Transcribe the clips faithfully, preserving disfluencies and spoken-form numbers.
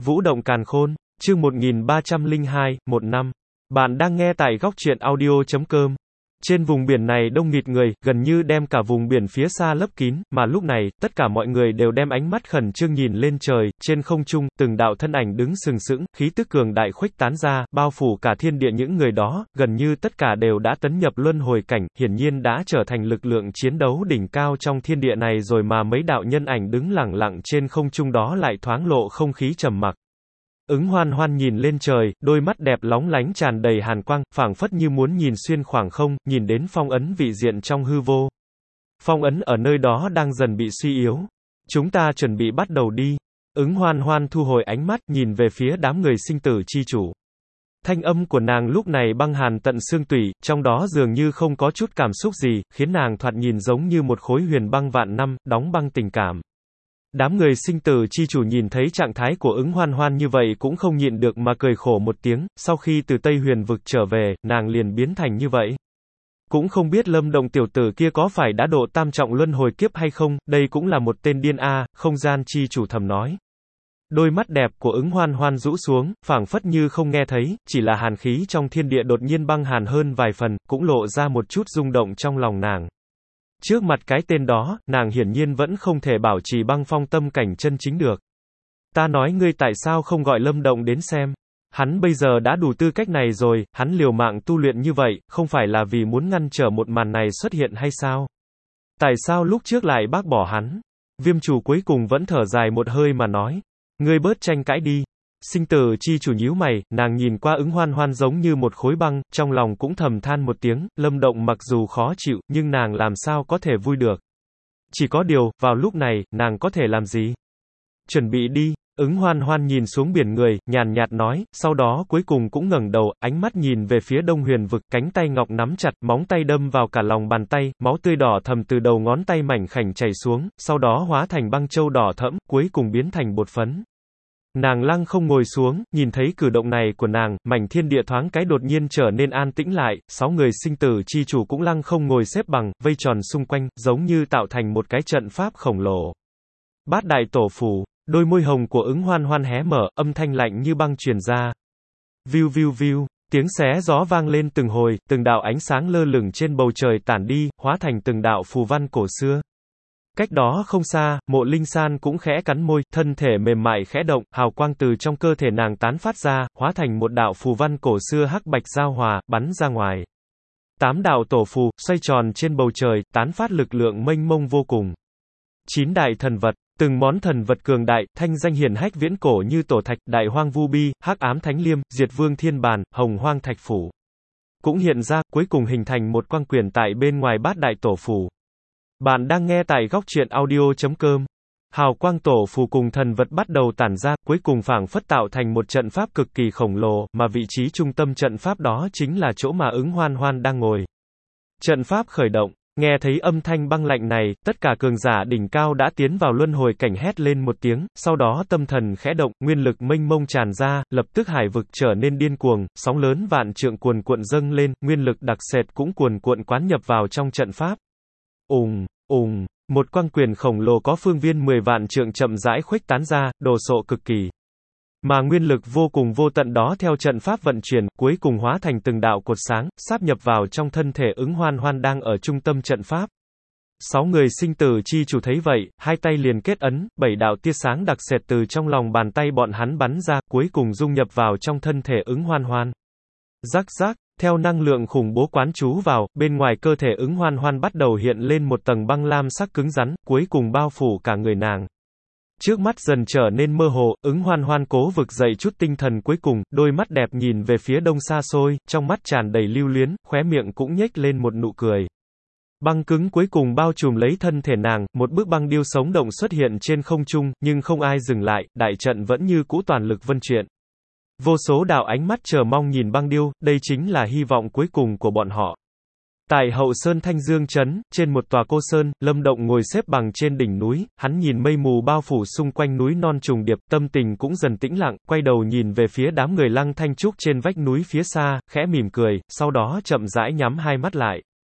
Vũ động càn khôn, chương một nghìn ba trăm lẻ hai, một năm. Bạn đang nghe tại góc truyện audio chấm com. Trên vùng biển này đông nghịt người, gần như đem cả vùng biển phía xa lấp kín, mà lúc này, tất cả mọi người đều đem ánh mắt khẩn trương nhìn lên trời, trên không trung, từng đạo thân ảnh đứng sừng sững, khí tức cường đại khuếch tán ra, bao phủ cả thiên địa những người đó, gần như tất cả đều đã tấn nhập luân hồi cảnh, hiển nhiên đã trở thành lực lượng chiến đấu đỉnh cao trong thiên địa này rồi mà mấy đạo nhân ảnh đứng lẳng lặng trên không trung đó lại thoáng lộ không khí trầm mặc. Ứng Hoan Hoan nhìn lên trời, đôi mắt đẹp lóng lánh tràn đầy hàn quang, phảng phất như muốn nhìn xuyên khoảng không, nhìn đến phong ấn vị diện trong hư vô. Phong ấn ở nơi đó đang dần bị suy yếu. Chúng ta chuẩn bị bắt đầu đi. Ứng Hoan Hoan thu hồi ánh mắt, nhìn về phía đám người sinh tử chi chủ. Thanh âm của nàng lúc này băng hàn tận xương tủy, trong đó dường như không có chút cảm xúc gì, khiến nàng thoạt nhìn giống như một khối huyền băng vạn năm, đóng băng tình cảm. Đám người sinh tử chi chủ nhìn thấy trạng thái của Ứng Hoan Hoan như vậy cũng không nhịn được mà cười khổ một tiếng, sau khi từ Tây Huyền vực trở về, nàng liền biến thành như vậy. Cũng không biết Lâm Động tiểu tử kia có phải đã độ tam trọng luân hồi kiếp hay không, đây cũng là một tên điên a, không gian chi chủ thầm nói. Đôi mắt đẹp của Ứng Hoan Hoan rũ xuống, phảng phất như không nghe thấy, chỉ là hàn khí trong thiên địa đột nhiên băng hàn hơn vài phần, cũng lộ ra một chút rung động trong lòng nàng. Trước mặt cái tên đó, nàng hiển nhiên vẫn không thể bảo trì băng phong tâm cảnh chân chính được. Ta nói ngươi tại sao không gọi Lâm Động đến xem? Hắn bây giờ đã đủ tư cách này rồi, hắn liều mạng tu luyện như vậy, không phải là vì muốn ngăn trở một màn này xuất hiện hay sao? Tại sao lúc trước lại bác bỏ hắn? Viêm chủ cuối cùng vẫn thở dài một hơi mà nói. Ngươi bớt tranh cãi đi. Sinh tử chi chủ nhíu mày, nàng nhìn qua Ứng Hoan Hoan giống như một khối băng, trong lòng cũng thầm than một tiếng, Lâm Động mặc dù khó chịu, nhưng nàng làm sao có thể vui được. Chỉ có điều, vào lúc này, nàng có thể làm gì? Chuẩn bị đi. Ứng Hoan Hoan nhìn xuống biển người, nhàn nhạt nói, sau đó cuối cùng cũng ngẩng đầu, ánh mắt nhìn về phía Đông Huyền vực, cánh tay ngọc nắm chặt, móng tay đâm vào cả lòng bàn tay, máu tươi đỏ thầm từ đầu ngón tay mảnh khảnh chảy xuống, sau đó hóa thành băng châu đỏ thẫm, cuối cùng biến thành bột phấn. Nàng lăng không ngồi xuống, nhìn thấy cử động này của nàng, mảnh thiên địa thoáng cái đột nhiên trở nên an tĩnh lại, sáu người sinh tử chi chủ cũng lăng không ngồi xếp bằng, vây tròn xung quanh, giống như tạo thành một cái trận pháp khổng lồ. Bát đại tổ phù, đôi môi hồng của Ứng Hoan Hoan hé mở, âm thanh lạnh như băng truyền ra. Viu viu viu, tiếng xé gió vang lên từng hồi, từng đạo ánh sáng lơ lửng trên bầu trời tản đi, hóa thành từng đạo phù văn cổ xưa. Cách đó không xa, Mộ Linh San cũng khẽ cắn môi, thân thể mềm mại khẽ động, hào quang từ trong cơ thể nàng tán phát ra, hóa thành một đạo phù văn cổ xưa hắc bạch giao hòa, bắn ra ngoài. Tám đạo tổ phù, xoay tròn trên bầu trời, tán phát lực lượng mênh mông vô cùng. Chín đại thần vật, từng món thần vật cường đại, thanh danh hiển hách viễn cổ như Tổ Thạch, Đại Hoang Vu Bi, Hắc Ám Thánh Liêm, Diệt Vương Thiên Bàn, Hồng Hoang Thạch Phủ. Cũng hiện ra, cuối cùng hình thành một quang quyền tại bên ngoài bát đại tổ phù. Bạn đang nghe tại góc truyện audio chấm com. Hào quang tổ phù cùng thần vật bắt đầu tản ra, cuối cùng phảng phất tạo thành một trận pháp cực kỳ khổng lồ, mà vị trí trung tâm trận pháp đó chính là chỗ mà Ứng Hoan Hoan đang ngồi. Trận pháp khởi động, nghe thấy âm thanh băng lạnh này, tất cả cường giả đỉnh cao đã tiến vào luân hồi cảnh hét lên một tiếng, sau đó tâm thần khẽ động, nguyên lực mênh mông tràn ra, lập tức hải vực trở nên điên cuồng, sóng lớn vạn trượng cuồn cuộn dâng lên, nguyên lực đặc sệt cũng cuồn cuộn quán nhập vào trong trận pháp. Ùng, ùng, một quang quyền khổng lồ có phương viên mười vạn trượng chậm rãi khuếch tán ra, đồ sộ cực kỳ. Mà nguyên lực vô cùng vô tận đó theo trận pháp vận chuyển, cuối cùng hóa thành từng đạo cột sáng, sáp nhập vào trong thân thể Ứng Hoan Hoan đang ở trung tâm trận pháp. Sáu người sinh tử chi chủ thấy vậy, hai tay liền kết ấn, bảy đạo tia sáng đặc sệt từ trong lòng bàn tay bọn hắn bắn ra, cuối cùng dung nhập vào trong thân thể Ứng Hoan Hoan. Rắc rắc. Theo năng lượng khủng bố quán trú vào, bên ngoài cơ thể Ứng Hoan Hoan bắt đầu hiện lên một tầng băng lam sắc cứng rắn, cuối cùng bao phủ cả người nàng. Trước mắt dần trở nên mơ hồ, Ứng Hoan Hoan cố vực dậy chút tinh thần cuối cùng, đôi mắt đẹp nhìn về phía đông xa xôi, trong mắt tràn đầy lưu luyến, khóe miệng cũng nhếch lên một nụ cười. Băng cứng cuối cùng bao trùm lấy thân thể nàng, một bức băng điêu sống động xuất hiện trên không trung, nhưng không ai dừng lại, đại trận vẫn như cũ toàn lực vân chuyển. Vô số đạo ánh mắt chờ mong nhìn băng điêu, đây chính là hy vọng cuối cùng của bọn họ. Tại hậu sơn Thanh Dương Trấn, trên một tòa cô sơn, Lâm Động ngồi xếp bằng trên đỉnh núi, hắn nhìn mây mù bao phủ xung quanh núi non trùng điệp, tâm tình cũng dần tĩnh lặng, quay đầu nhìn về phía đám người Lăng Thanh Trúc trên vách núi phía xa, khẽ mỉm cười, sau đó chậm rãi nhắm hai mắt lại.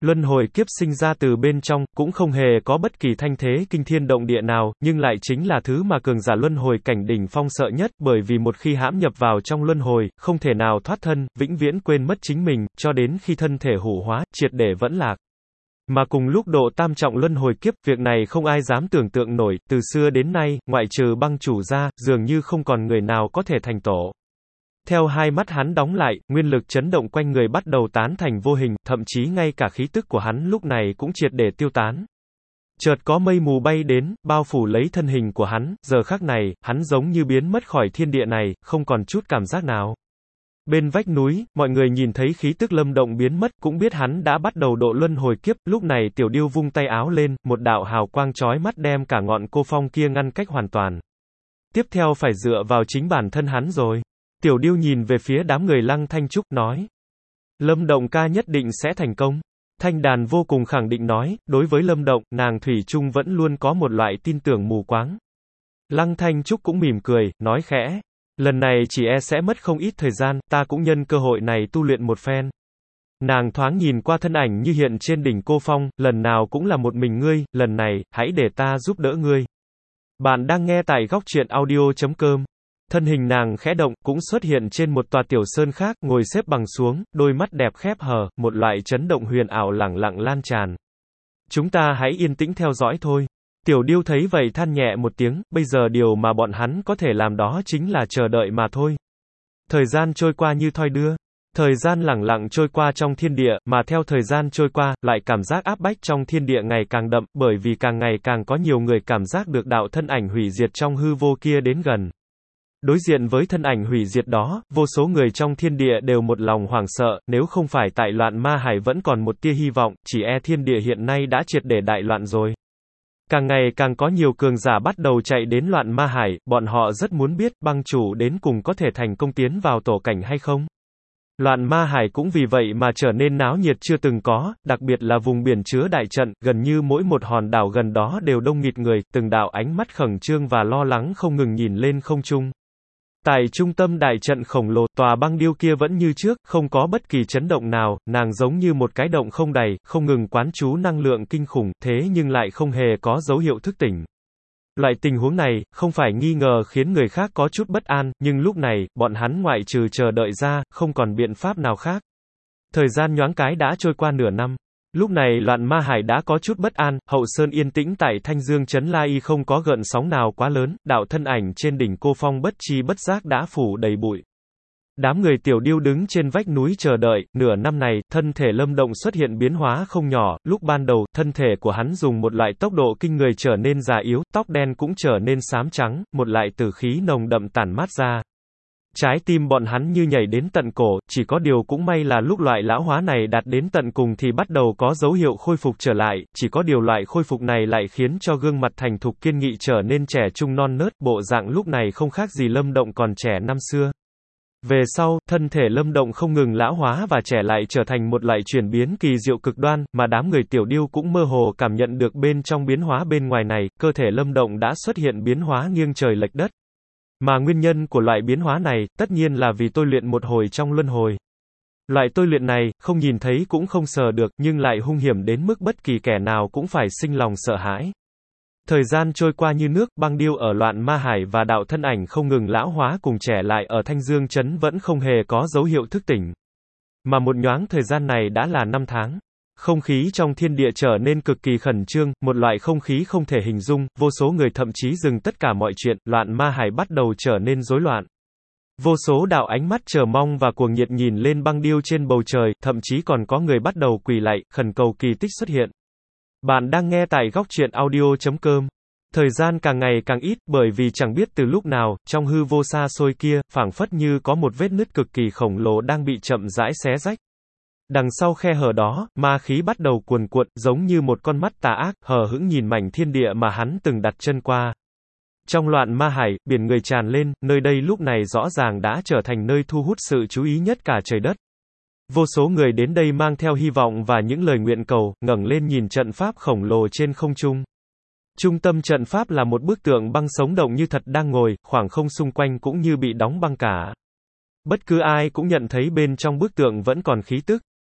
Luân hồi kiếp sinh ra từ bên trong, cũng không hề có bất kỳ thanh thế kinh thiên động địa nào, nhưng lại chính là thứ mà cường giả luân hồi cảnh đỉnh phong sợ nhất, bởi vì một khi hãm nhập vào trong luân hồi, không thể nào thoát thân, vĩnh viễn quên mất chính mình, cho đến khi thân thể hủ hóa, triệt để vẫn lạc. Mà cùng lúc độ tam trọng luân hồi kiếp, việc này không ai dám tưởng tượng nổi, từ xưa đến nay, ngoại trừ băng chủ ra, dường như không còn người nào có thể thành tổ. Theo hai mắt hắn đóng lại, nguyên lực chấn động quanh người bắt đầu tán thành vô hình, thậm chí ngay cả khí tức của hắn lúc này cũng triệt để tiêu tán. Chợt có mây mù bay đến, bao phủ lấy thân hình của hắn, giờ khắc này, hắn giống như biến mất khỏi thiên địa này, không còn chút cảm giác nào. Bên vách núi, mọi người nhìn thấy khí tức Lâm Động biến mất, cũng biết hắn đã bắt đầu độ luân hồi kiếp, lúc này Tiểu Điêu vung tay áo lên, một đạo hào quang chói mắt đem cả ngọn cô phong kia ngăn cách hoàn toàn. Tiếp theo phải dựa vào chính bản thân hắn rồi. Tiểu Điêu nhìn về phía đám người Lăng Thanh Trúc, nói. Lâm Động ca nhất định sẽ thành công. Thanh Đàn vô cùng khẳng định nói, đối với Lâm Động, nàng thủy chung vẫn luôn có một loại tin tưởng mù quáng. Lăng Thanh Trúc cũng mỉm cười, nói khẽ. Lần này chỉ e sẽ mất không ít thời gian, ta cũng nhân cơ hội này tu luyện một phen. Nàng thoáng nhìn qua thân ảnh như hiện trên đỉnh cô phong, lần nào cũng là một mình ngươi, lần này, hãy để ta giúp đỡ ngươi. Bạn đang nghe tại góc truyện audio chấm com. Thân hình nàng khẽ động, cũng xuất hiện trên một tòa tiểu sơn khác, ngồi xếp bằng xuống, đôi mắt đẹp khép hờ, một loại chấn động huyền ảo lẳng lặng lan tràn. Chúng ta hãy yên tĩnh theo dõi thôi. Tiểu Điêu thấy vậy than nhẹ một tiếng, bây giờ điều mà bọn hắn có thể làm đó chính là chờ đợi mà thôi. Thời gian trôi qua như thoi đưa. Thời gian lẳng lặng trôi qua trong thiên địa, mà theo thời gian trôi qua, lại cảm giác áp bách trong thiên địa ngày càng đậm, bởi vì càng ngày càng có nhiều người cảm giác được đạo thân ảnh hủy diệt trong hư vô kia đến gần. Đối diện với thân ảnh hủy diệt đó, vô số người trong thiên địa đều một lòng hoảng sợ, nếu không phải tại loạn ma hải vẫn còn một tia hy vọng, chỉ e thiên địa hiện nay đã triệt để đại loạn rồi. Càng ngày càng có nhiều cường giả bắt đầu chạy đến loạn ma hải, bọn họ rất muốn biết, băng chủ đến cùng có thể thành công tiến vào tổ cảnh hay không. Loạn ma hải cũng vì vậy mà trở nên náo nhiệt chưa từng có, đặc biệt là vùng biển chứa đại trận, gần như mỗi một hòn đảo gần đó đều đông nghịt người, từng đạo ánh mắt khẩn trương và lo lắng không ngừng nhìn lên không trung. Tại trung tâm đại trận khổng lồ, tòa băng điêu kia vẫn như trước, không có bất kỳ chấn động nào, nàng giống như một cái động không đầy, không ngừng quán chú năng lượng kinh khủng, thế nhưng lại không hề có dấu hiệu thức tỉnh. Loại tình huống này, không phải nghi ngờ khiến người khác có chút bất an, nhưng lúc này, bọn hắn ngoại trừ chờ đợi ra, không còn biện pháp nào khác. Thời gian nhoáng cái đã trôi qua nửa năm. Lúc này loạn ma hải đã có chút bất an, hậu sơn yên tĩnh tại Thanh Dương Trấn La Y không có gợn sóng nào quá lớn, đạo thân ảnh trên đỉnh cô phong bất chi bất giác đã phủ đầy bụi. Đám người Tiểu Điêu đứng trên vách núi chờ đợi, nửa năm này, thân thể Lâm Động xuất hiện biến hóa không nhỏ, lúc ban đầu, thân thể của hắn dùng một loại tốc độ kinh người trở nên già yếu, tóc đen cũng trở nên xám trắng, một loại tử khí nồng đậm tản mát ra. Trái tim bọn hắn như nhảy đến tận cổ, chỉ có điều cũng may là lúc loại lão hóa này đạt đến tận cùng thì bắt đầu có dấu hiệu khôi phục trở lại, chỉ có điều loại khôi phục này lại khiến cho gương mặt thành thục kiên nghị trở nên trẻ trung non nớt, bộ dạng lúc này không khác gì Lâm Động còn trẻ năm xưa. Về sau, thân thể Lâm Động không ngừng lão hóa và trẻ lại trở thành một loại chuyển biến kỳ diệu cực đoan, mà đám người Tiểu Điêu cũng mơ hồ cảm nhận được bên trong biến hóa bên ngoài này, cơ thể Lâm Động đã xuất hiện biến hóa nghiêng trời lệch đất. Mà nguyên nhân của loại biến hóa này, tất nhiên là vì tôi luyện một hồi trong luân hồi. Loại tôi luyện này, không nhìn thấy cũng không sờ được, nhưng lại hung hiểm đến mức bất kỳ kẻ nào cũng phải sinh lòng sợ hãi. Thời gian trôi qua như nước, băng điêu ở loạn ma hải và đạo thân ảnh không ngừng lão hóa cùng trẻ lại ở Thanh Dương Trấn vẫn không hề có dấu hiệu thức tỉnh. Mà một nhoáng thời gian này đã là năm tháng. Không khí trong thiên địa trở nên cực kỳ khẩn trương, một loại không khí không thể hình dung, vô số người thậm chí dừng tất cả mọi chuyện, loạn ma hải bắt đầu trở nên rối loạn. Vô số đạo ánh mắt chờ mong và cuồng nhiệt nhìn lên băng điêu trên bầu trời, thậm chí còn có người bắt đầu quỳ lạy, khẩn cầu kỳ tích xuất hiện. Bạn đang nghe tại góc truyện audio chấm com. Thời gian càng ngày càng ít, bởi vì chẳng biết từ lúc nào, trong hư vô xa xôi kia, phảng phất như có một vết nứt cực kỳ khổng lồ đang bị chậm rãi xé rách. Đằng sau khe hở đó, ma khí bắt đầu cuồn cuộn, giống như một con mắt tà ác, hờ hững nhìn mảnh thiên địa mà hắn từng đặt chân qua. Trong loạn ma hải, biển người tràn lên, nơi đây lúc này rõ ràng đã trở thành nơi thu hút sự chú ý nhất cả trời đất. Vô số người đến đây mang theo hy vọng và những lời nguyện cầu, ngẩng lên nhìn trận pháp khổng lồ trên không trung. Trung tâm trận pháp là một bức tượng băng sống động như thật đang ngồi, khoảng không xung quanh cũng như bị đóng băng cả. Bất cứ ai cũng nhận thấy bên trong bức tượng vẫn còn khí tức.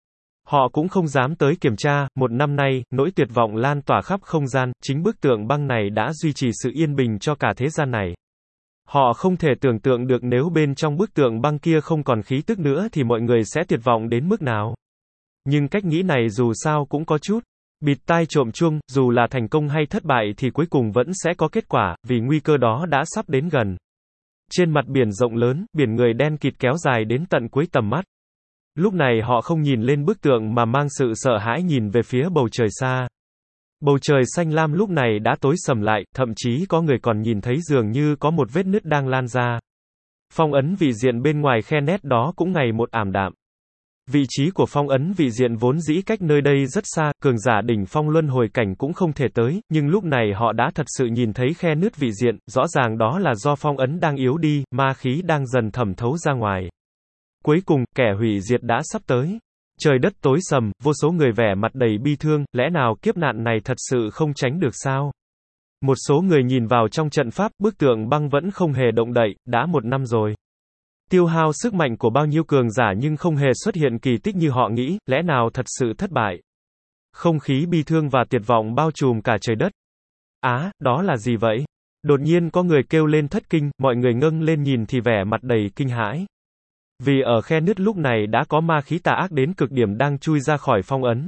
Họ cũng không dám tới kiểm tra, một năm nay, nỗi tuyệt vọng lan tỏa khắp không gian, chính bức tượng băng này đã duy trì sự yên bình cho cả thế gian này. Họ không thể tưởng tượng được nếu bên trong bức tượng băng kia không còn khí tức nữa thì mọi người sẽ tuyệt vọng đến mức nào. Nhưng cách nghĩ này dù sao cũng có chút bịt tai trộm chuông, dù là thành công hay thất bại thì cuối cùng vẫn sẽ có kết quả, vì nguy cơ đó đã sắp đến gần. Trên mặt biển rộng lớn, biển người đen kịt kéo dài đến tận cuối tầm mắt. Lúc này họ không nhìn lên bức tượng mà mang sự sợ hãi nhìn về phía bầu trời xa. Bầu trời xanh lam lúc này đã tối sầm lại, thậm chí có người còn nhìn thấy dường như có một vết nứt đang lan ra. Phong ấn vị diện bên ngoài khe nét đó cũng ngày một ảm đạm. Vị trí của phong ấn vị diện vốn dĩ cách nơi đây rất xa, cường giả đỉnh phong luân hồi cảnh cũng không thể tới, nhưng lúc này họ đã thật sự nhìn thấy khe nứt vị diện, rõ ràng đó là do phong ấn đang yếu đi, ma khí đang dần thẩm thấu ra ngoài. Cuối cùng, kẻ hủy diệt đã sắp tới. Trời đất tối sầm, vô số người vẻ mặt đầy bi thương, lẽ nào kiếp nạn này thật sự không tránh được sao? Một số người nhìn vào trong trận pháp, bức tượng băng vẫn không hề động đậy, đã một năm rồi. Tiêu hao sức mạnh của bao nhiêu cường giả nhưng không hề xuất hiện kỳ tích như họ nghĩ, lẽ nào thật sự thất bại? Không khí bi thương và tuyệt vọng bao trùm cả trời đất. Á, đó là gì vậy? Đột nhiên có người kêu lên thất kinh, mọi người ngâng lên nhìn thì vẻ mặt đầy kinh hãi. Vì ở khe nứt lúc này đã có ma khí tà ác đến cực điểm đang chui ra khỏi phong ấn.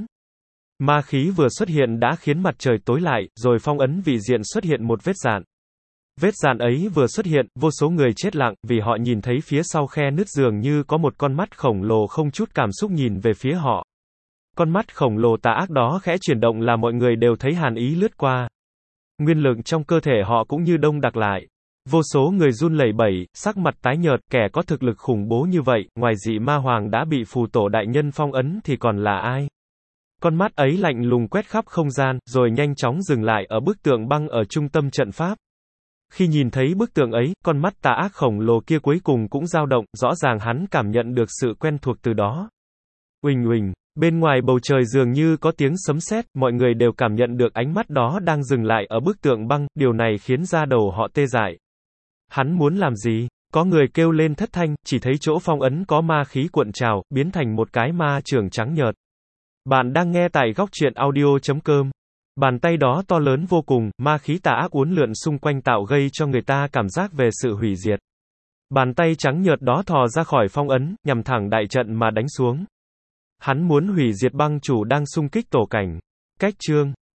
Ma khí vừa xuất hiện đã khiến mặt trời tối lại, rồi phong ấn vị diện xuất hiện một vết rạn. Vết rạn ấy vừa xuất hiện, vô số người chết lặng, vì họ nhìn thấy phía sau khe nứt dường như có một con mắt khổng lồ không chút cảm xúc nhìn về phía họ. Con mắt khổng lồ tà ác đó khẽ chuyển động là mọi người đều thấy hàn ý lướt qua. Nguyên lực trong cơ thể họ cũng như đông đặc lại. Vô số người run lẩy bẩy, sắc mặt tái nhợt, kẻ có thực lực khủng bố như vậy, ngoài dị ma hoàng đã bị phù tổ đại nhân phong ấn thì còn là ai? Con mắt ấy lạnh lùng quét khắp không gian, rồi nhanh chóng dừng lại ở bức tượng băng ở trung tâm trận pháp. Khi nhìn thấy bức tượng ấy, con mắt tà ác khổng lồ kia cuối cùng cũng dao động, rõ ràng hắn cảm nhận được sự quen thuộc từ đó. Uỳnh uỳnh, bên ngoài bầu trời dường như có tiếng sấm sét, mọi người đều cảm nhận được ánh mắt đó đang dừng lại ở bức tượng băng, điều này khiến da đầu họ tê dại. Hắn muốn làm gì? Có người kêu lên thất thanh, chỉ thấy chỗ phong ấn có ma khí cuộn trào, biến thành một cái ma trưởng trắng nhợt. Bạn đang nghe tại góc truyện audio chấm com. Bàn tay đó to lớn vô cùng, ma khí tà ác uốn lượn xung quanh tạo gây cho người ta cảm giác về sự hủy diệt. Bàn tay trắng nhợt đó thò ra khỏi phong ấn, nhằm thẳng đại trận mà đánh xuống. Hắn muốn hủy diệt băng chủ đang xung kích tổ cảnh. Cách chương